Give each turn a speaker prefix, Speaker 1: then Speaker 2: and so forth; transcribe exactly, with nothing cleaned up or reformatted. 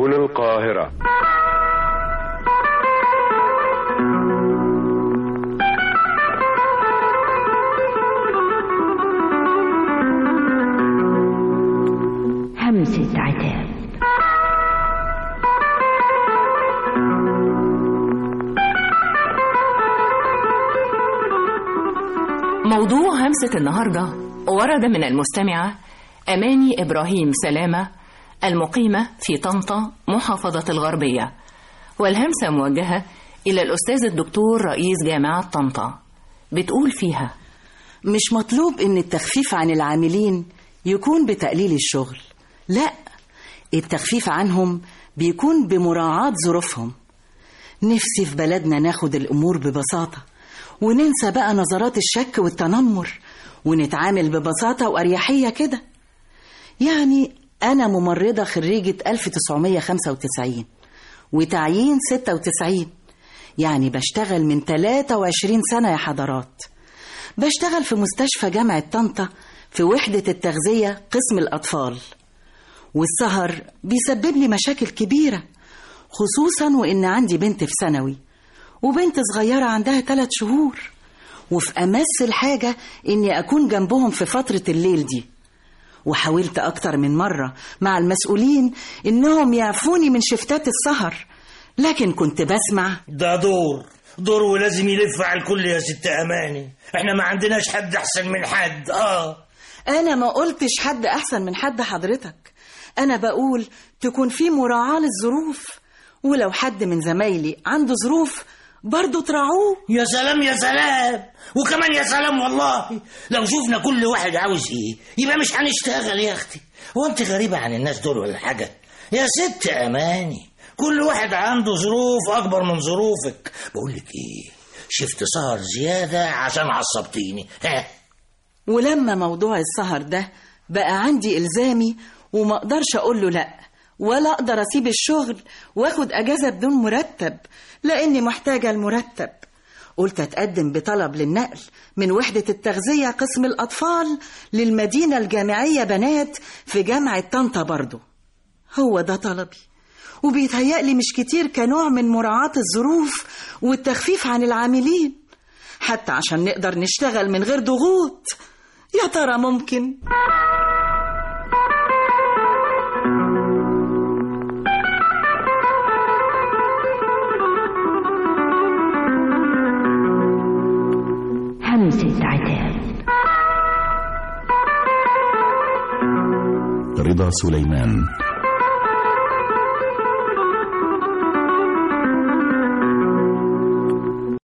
Speaker 1: هنا القاهرة.
Speaker 2: همسة عتاب.
Speaker 3: موضوع همسة النهاردة ورد من المستمعة أماني إبراهيم سلامة المقيمة في طنطا محافظة الغربية، والهمسة موجهة إلى الأستاذ الدكتور رئيس جامعة طنطا. بتقول فيها:
Speaker 4: مش مطلوب إن التخفيف عن العاملين يكون بتقليل الشغل، لا، التخفيف عنهم بيكون بمراعاة ظروفهم. نفسي في بلدنا ناخد الأمور ببساطة وننسى بقى نظرات الشك والتنمر ونتعامل ببساطة وأريحية كده. يعني أنا ممرضة خريجة ألف وتسعمية وخمسة وتسعين وتعيين ستة وتسعين، يعني بشتغل من ثلاثة وعشرين سنة يا حضرات. بشتغل في مستشفى جامعة طنطا في وحدة التغذية قسم الأطفال، والسهر بيسبب لي مشاكل كبيرة، خصوصا وإن عندي بنت في ثانوي وبنت صغيرة عندها ثلاث شهور، وفي أمس الحاجة إني أكون جنبهم في فترة الليل دي. وحاولت أكتر من مرة مع المسؤولين إنهم يعفوني من شفتات السهر، لكن كنت بسمع
Speaker 5: ده دور دور ولازم يلف على الكل يا ست أماني. احنا ما عندناش حد أحسن من حد. آه
Speaker 4: أنا ما قلتش حد أحسن من حد حضرتك، أنا بقول تكون في مراعاة للظروف، ولو حد من زمايلي عنده ظروف برضو تراعوه.
Speaker 5: يا سلام يا سلام، وكمان يا سلام والله. لو شوفنا كل واحد عاوز ايه يبقى مش هنشتغل يا اختي. هو انت غريبة عن الناس دول ولا حاجة؟ يا ست أماني، كل واحد عنده ظروف أكبر من ظروفك. بقولك ايه، شفت سهر زيادة عشان عصبتيني. ها،
Speaker 4: ولما موضوع السهر ده بقى عندي إلزامي وما اقدرش اقول له لا، ولا اقدر اسيب الشغل واخد اجازة بدون مرتب لاني محتاجة المرتب. قلت اتقدم بطلب للنقل من وحدة التغذية قسم الاطفال للمدينة الجامعية بنات في جامعة طنطا برضو. هو ده طلبي، وبيتهيألي مش كتير كنوع من مراعاة الظروف والتخفيف عن العاملين، حتى عشان نقدر نشتغل من غير ضغوط. يا ترى ممكن؟
Speaker 2: همسة عتاب.
Speaker 6: رضا سليمان.